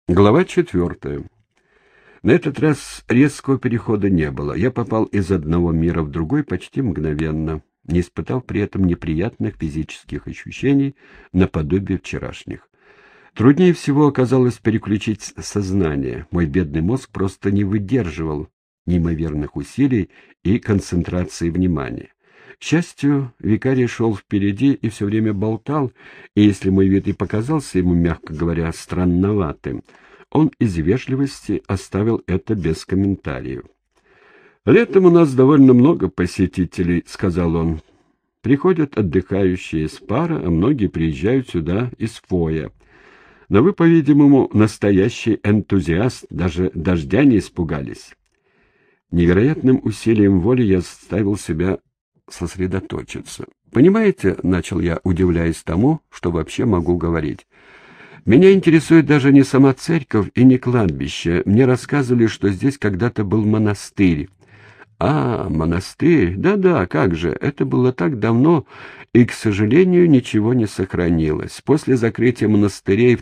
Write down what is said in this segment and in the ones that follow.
Глава 4. На этот раз резкого перехода не было. Я попал из одного мира в другой почти мгновенно, не испытав при этом неприятных физических ощущений наподобие вчерашних. Труднее всего оказалось переключить сознание. Мой бедный мозг просто не выдерживал неимоверных усилий и концентрации внимания. К счастью, викарий шел впереди и все время болтал, и если мой вид и показался ему, мягко говоря, странноватым, он из вежливости оставил это без комментариев. «Летом у нас довольно много посетителей», — сказал он. «Приходят отдыхающие с пара, а многие приезжают сюда из Фоя. Но вы, по-видимому, настоящий энтузиаст, даже дождя не испугались». Невероятным усилием воли я заставил себя сосредоточиться. «Понимаете, — начал я, удивляясь тому, что вообще могу говорить, — меня интересует даже не сама церковь и не кладбище. Мне рассказывали, что здесь когда-то был монастырь». «А, монастырь? Да-да, как же, это было так давно, и, к сожалению, ничего не сохранилось. После закрытия монастырей в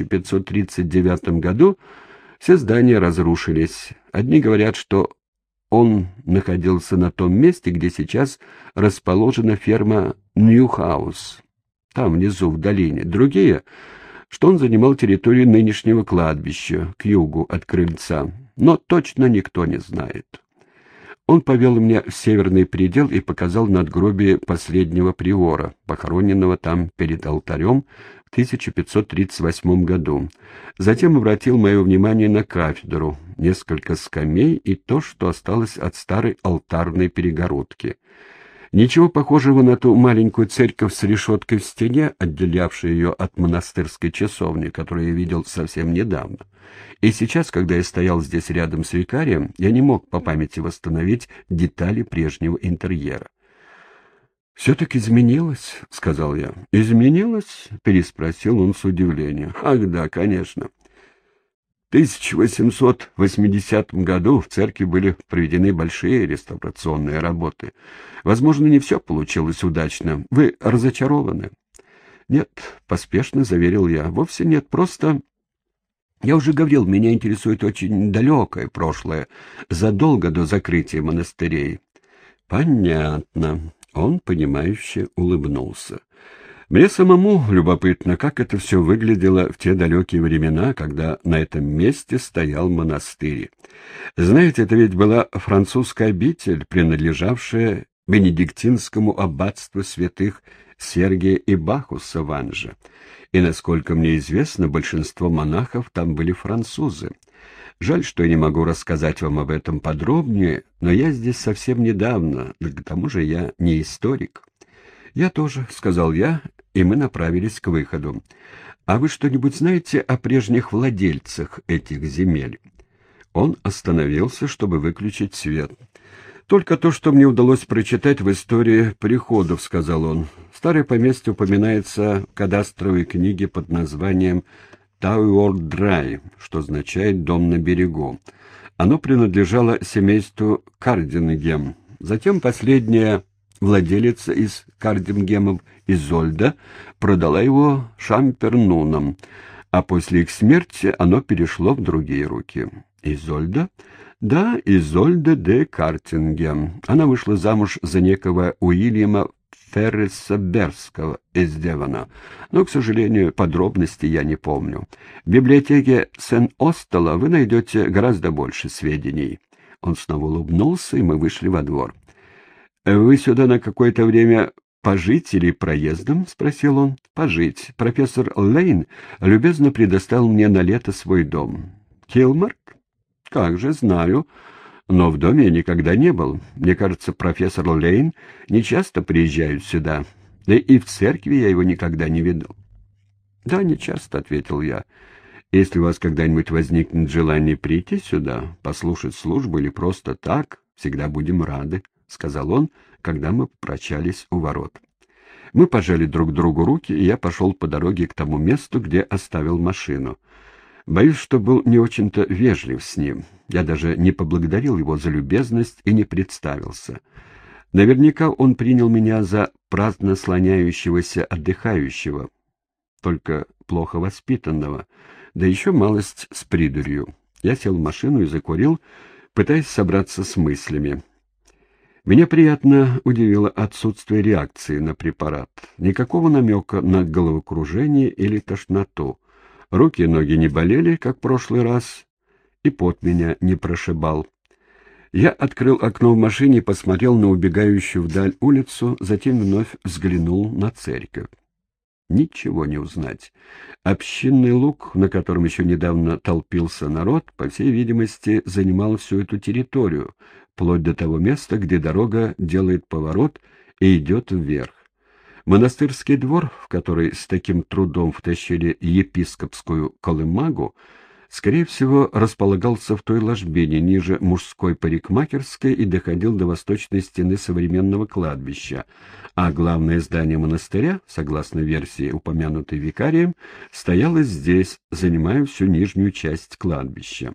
1539 году все здания разрушились. Одни говорят, что он находился на том месте, где сейчас расположена ферма Ньюхаус, там внизу в долине. Другие, что он занимал территорию нынешнего кладбища, к югу от крыльца, но точно никто не знает. Он повел меня в северный предел и показал надгробие последнего приора, похороненного там перед алтарем в 1538 году. Затем обратил мое внимание на кафедру, несколько скамей и то, что осталось от старой алтарной перегородки. Ничего похожего на ту маленькую церковь с решеткой в стене, отделявшей ее от монастырской часовни, которую я видел совсем недавно. И сейчас, когда я стоял здесь рядом с викарием, я не мог по памяти восстановить детали прежнего интерьера. «Все так изменилось», — сказал я. «Изменилось?» — переспросил он с удивлением. «Ах да, конечно. В 1880 году в церкви были проведены большие реставрационные работы. Возможно, не все получилось удачно. Вы разочарованы?» «Нет», — поспешно заверил я. «Вовсе нет, просто...» «Я уже говорил, меня интересует очень далекое прошлое, задолго до закрытия монастырей». «Понятно». Он, понимающе улыбнулся. «Мне самому любопытно, как это все выглядело в те далекие времена, когда на этом месте стоял монастырь. Знаете, это ведь была французская обитель, принадлежавшая бенедиктинскому аббатству святых Сергия и Бахуса в Анже. И, насколько мне известно, большинство монахов там были французы. Жаль, что я не могу рассказать вам об этом подробнее, но я здесь совсем недавно, к тому же я не историк». «Я тоже», — сказал я, и мы направились к выходу. «А вы что-нибудь знаете о прежних владельцах этих земель?» Он остановился, чтобы выключить свет. «Только то, что мне удалось прочитать в истории приходов», — сказал он. «Старое поместье упоминается в кадастровой книге под названием Тауэр-Драй, что означает «дом на берегу». Оно принадлежало семейству Кардингем. Затем последняя владелица из Кардингемов, Изольда, продала его Шампернунам, а после их смерти оно перешло в другие руки». «Изольда?» «Да, Изольда де Картингем. Она вышла замуж за некого Уильяма Ферриса Берского из Девона, но, к сожалению, подробностей я не помню. В библиотеке Сен-Остела вы найдете гораздо больше сведений». Он снова улыбнулся, и мы вышли во двор. «Вы сюда на какое-то время пожить или проездом?» — спросил он. «Пожить. Профессор Лейн любезно предоставил мне на лето свой дом». «Килмарк?» «Как же, знаю. Но в доме я никогда не был. Мне кажется, профессор Лейн нечасто приезжает сюда. Да и в церкви я его никогда не видел». «Да, нечасто», — ответил я. «Если у вас когда-нибудь возникнет желание прийти сюда, послушать службу или просто так, всегда будем рады», — сказал он, когда мы прощались у ворот. Мы пожали друг другу руки, и я пошел по дороге к тому месту, где оставил машину. Боюсь, что был не очень-то вежлив с ним. Я даже не поблагодарил его за любезность и не представился. Наверняка он принял меня за праздно слоняющегося отдыхающего, только плохо воспитанного, да еще малость с придурью. Я сел в машину и закурил, пытаясь собраться с мыслями. Меня приятно удивило отсутствие реакции на препарат. Никакого намека на головокружение или тошноту. Руки и ноги не болели, как в прошлый раз, и пот меня не прошибал. Я открыл окно в машине и посмотрел на убегающую вдаль улицу, затем вновь взглянул на церковь. Ничего не узнать. Общинный луг, на котором еще недавно толпился народ, по всей видимости, занимал всю эту территорию, вплоть до того места, где дорога делает поворот и идет вверх. Монастырский двор, в который с таким трудом втащили епископскую колымагу, скорее всего, располагался в той ложбине ниже мужской парикмахерской и доходил до восточной стены современного кладбища, а главное здание монастыря, согласно версии, упомянутой викарием, стояло здесь, занимая всю нижнюю часть кладбища.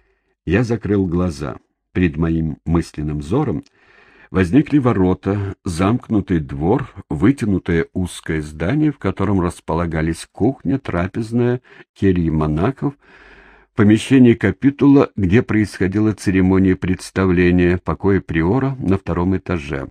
Я закрыл глаза. Перед моим мысленным взором возникли ворота, замкнутый двор, вытянутое узкое здание, в котором располагались кухня, трапезная, кельи монахов, помещение капитула, где происходила церемония представления, покоя приора на втором этаже.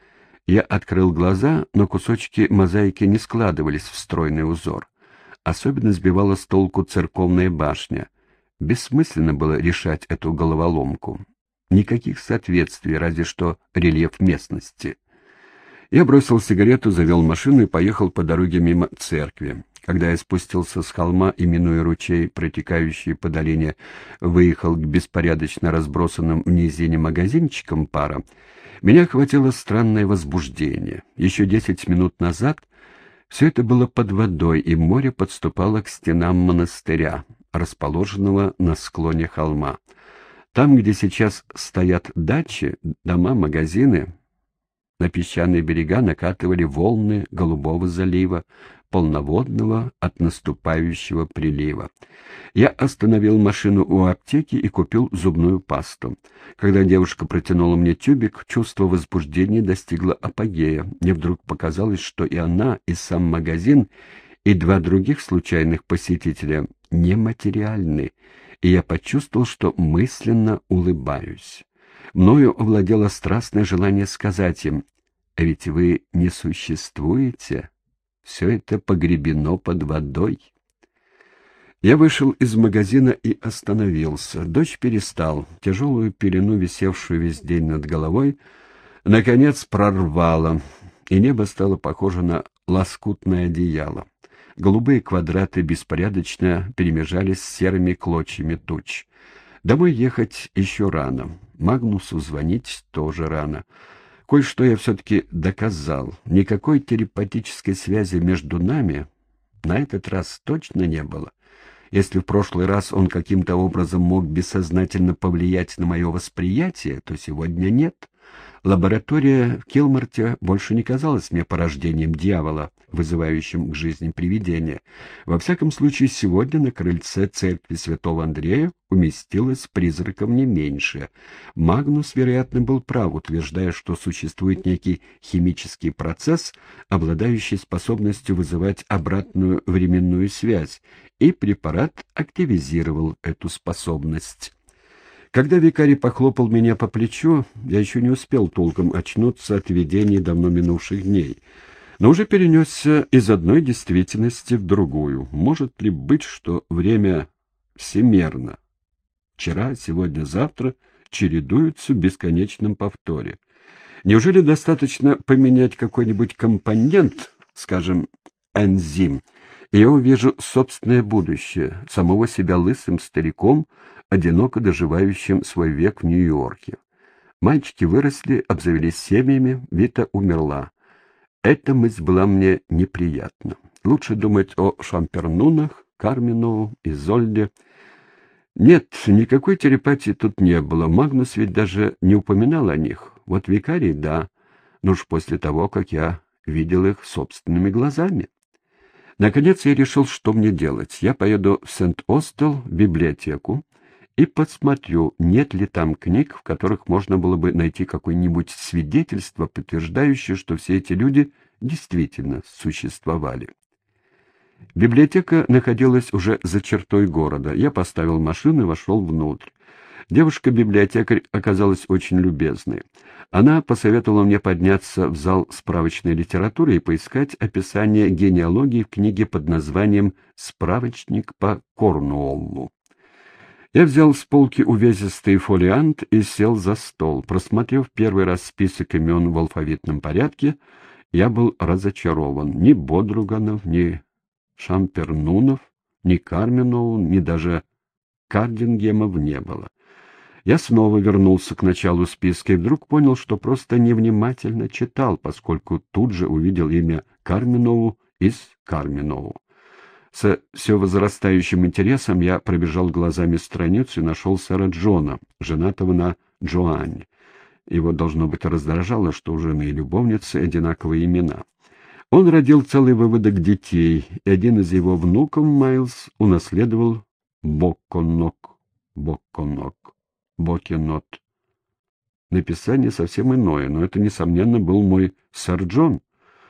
Я открыл глаза, но кусочки мозаики не складывались в стройный узор. Особенно сбивала с толку церковная башня. Бессмысленно было решать эту головоломку. Никаких соответствий, разве что рельеф местности. Я бросил сигарету, завел машину и поехал по дороге мимо церкви. Когда я спустился с холма и, минуя ручей, протекающий по долине, выехал к беспорядочно разбросанным в низине магазинчикам пара, меня охватило странное возбуждение. Еще 10 минут назад все это было под водой, и море подступало к стенам монастыря, расположенного на склоне холма. Там, где сейчас стоят дачи, дома, магазины, на песчаные берега накатывали волны Голубого залива, полноводного от наступающего прилива. Я остановил машину у аптеки и купил зубную пасту. Когда девушка протянула мне тюбик, чувство возбуждения достигло апогея. Мне вдруг показалось, что и она, и сам магазин, и два других случайных посетителя нематериальны, и я почувствовал, что мысленно улыбаюсь. Мною овладело страстное желание сказать им: «А ведь вы не существуете, все это погребено под водой». Я вышел из магазина и остановился. Дождь перестал. Тяжелую пелену, висевшую весь день над головой, наконец прорвало, и небо стало похоже на лоскутное одеяло. Голубые квадраты беспорядочно перемежались с серыми клочьями туч. Домой ехать еще рано. Магнусу звонить тоже рано. Кое-что я все-таки доказал. Никакой телепатической связи между нами на этот раз точно не было. Если в прошлый раз он каким-то образом мог бессознательно повлиять на мое восприятие, то сегодня нет. Лаборатория в Килморте больше не казалась мне порождением дьявола, вызывающим к жизни привидения. Во всяком случае, сегодня на крыльце церкви святого Андрея уместилось призраков не меньше. Магнус, вероятно, был прав, утверждая, что существует некий химический процесс, обладающий способностью вызывать обратную временную связь, и препарат активизировал эту способность. Когда викарий похлопал меня по плечу, я еще не успел толком очнуться от видений давно минувших дней, но уже перенесся из одной действительности в другую. Может ли быть, что время всемерно? Вчера, сегодня, завтра чередуются в бесконечном повторе. Неужели достаточно поменять какой-нибудь компонент, скажем, энзим, и я увижу собственное будущее, самого себя лысым стариком, одиноко доживающим свой век в Нью-Йорке? Мальчики выросли, обзавелись семьями, Вита умерла. Эта мысль была мне неприятна. Лучше думать о Шампернунах, Кармину, Изольде. Нет, никакой телепатии тут не было. Магнус ведь даже не упоминал о них. Вот викарий, да, но уж после того, как я видел их собственными глазами. Наконец я решил, что мне делать. Я поеду в Сент-Остел, в библиотеку, и посмотрю, нет ли там книг, в которых можно было бы найти какое-нибудь свидетельство, подтверждающее, что все эти люди действительно существовали. Библиотека находилась уже за чертой города. Я поставил машину и вошел внутрь. Девушка-библиотекарь оказалась очень любезной. Она посоветовала мне подняться в зал справочной литературы и поискать описание генеалогии в книге под названием «Справочник по Корнуоллу». Я взял с полки увесистый фолиант и сел за стол. Просмотрев первый раз список имен в алфавитном порядке, я был разочарован. Ни Бодруганов, ни Шампернунов, ни Карменоу, ни даже Кардингемов не было. Я снова вернулся к началу списка и вдруг понял, что просто невнимательно читал, поскольку тут же увидел имя Карменоу из Карменоу. Со все возрастающим интересом я пробежал глазами страницу и нашел сэра Джона, женатого на Джоанне. Его, должно быть, раздражало, что у жены и любовницы одинаковые имена. Он родил целый выводок детей, и один из его внуков, Майлз, унаследовал Боконок, Бокенот. Написание совсем иное, но это, несомненно, был мой сэр Джон.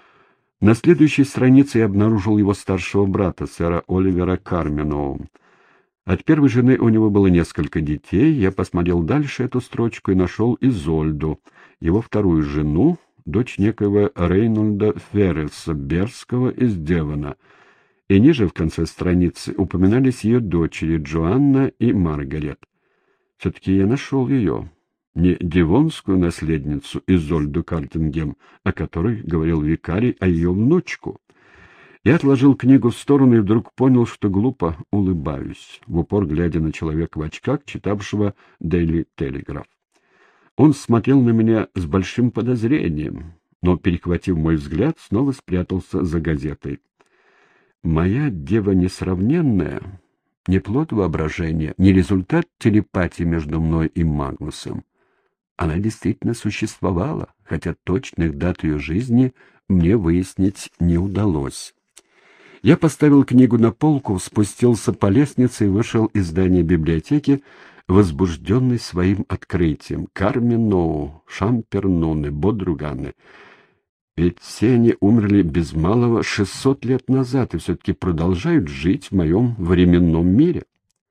На следующей странице я обнаружил его старшего брата, сэра Оливера Карменоу. От первой жены у него было несколько детей. Я посмотрел дальше эту строчку и нашел Изольду, его вторую жену, дочь некоего Рейнольда Ферреса Берского из Девона. И ниже, в конце страницы, упоминались ее дочери Джоанна и Маргарет. Все-таки я нашел ее. Не девонскую наследницу Изольду Картингем, о которой говорил викарий, а ее внучку. Я отложил книгу в сторону и вдруг понял, что глупо улыбаюсь, в упор глядя на человека в очках, читавшего «Дейли Телеграф». Он смотрел на меня с большим подозрением, но, перехватив мой взгляд, снова спрятался за газетой. Моя дева несравненная, не плод воображения, не результат телепатии между мной и Магнусом. Она действительно существовала, хотя точных дат ее жизни мне выяснить не удалось. Я поставил книгу на полку, спустился по лестнице и вышел из здания библиотеки, возбужденный своим открытием. Карменоу, Шампернуны, Бодруганы. Ведь все они умерли без малого 600 лет назад и все-таки продолжают жить в моем временном мире.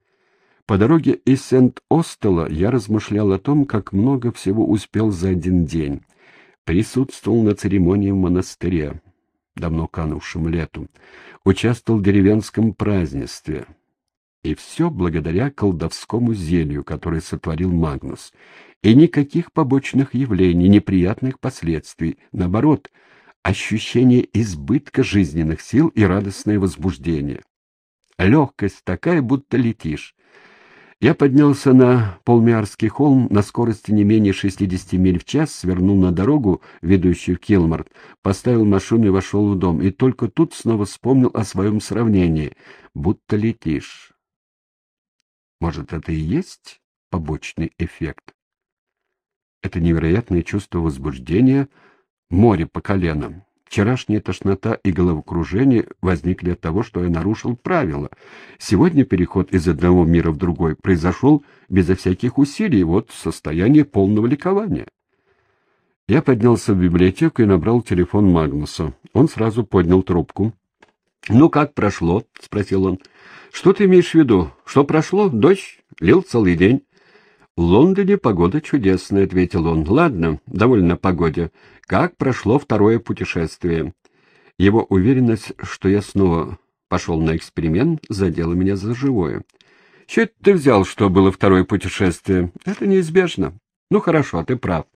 По дороге из Сент-Остела я размышлял о том, как много всего успел за один день. Присутствовал на церемонии в монастыре, давно канувшем лету, участвовал в деревенском празднестве. И все благодаря колдовскому зелью, которое сотворил Магнус. И никаких побочных явлений, неприятных последствий. Наоборот, ощущение избытка жизненных сил и радостное возбуждение. Легкость такая, будто летишь. Я поднялся на Полмиарский холм на скорости не менее 60 миль в час, свернул на дорогу, ведущую в Килмарт, поставил машину и вошел в дом. И только тут снова вспомнил о своем сравнении. Будто летишь. Может, это и есть побочный эффект? Это невероятное чувство возбуждения, море по колено. Вчерашняя тошнота и головокружение возникли от того, что я нарушил правила. Сегодня переход из одного мира в другой произошел безо всяких усилий, вот состояние полного ликования. Я поднялся в библиотеку и набрал телефон Магнуса. Он сразу поднял трубку. «Ну, как прошло?» — спросил он. «Что ты имеешь в виду? Что прошло? Дождь? Лил целый день». «В Лондоне погода чудесная», — ответил он. «Ладно, довольно о погоде. Как прошло второе путешествие?» Его уверенность, что я снова пошел на эксперимент, задела меня за живое. «Чё это ты взял, что было второе путешествие?» «Это неизбежно». «Ну хорошо, ты прав.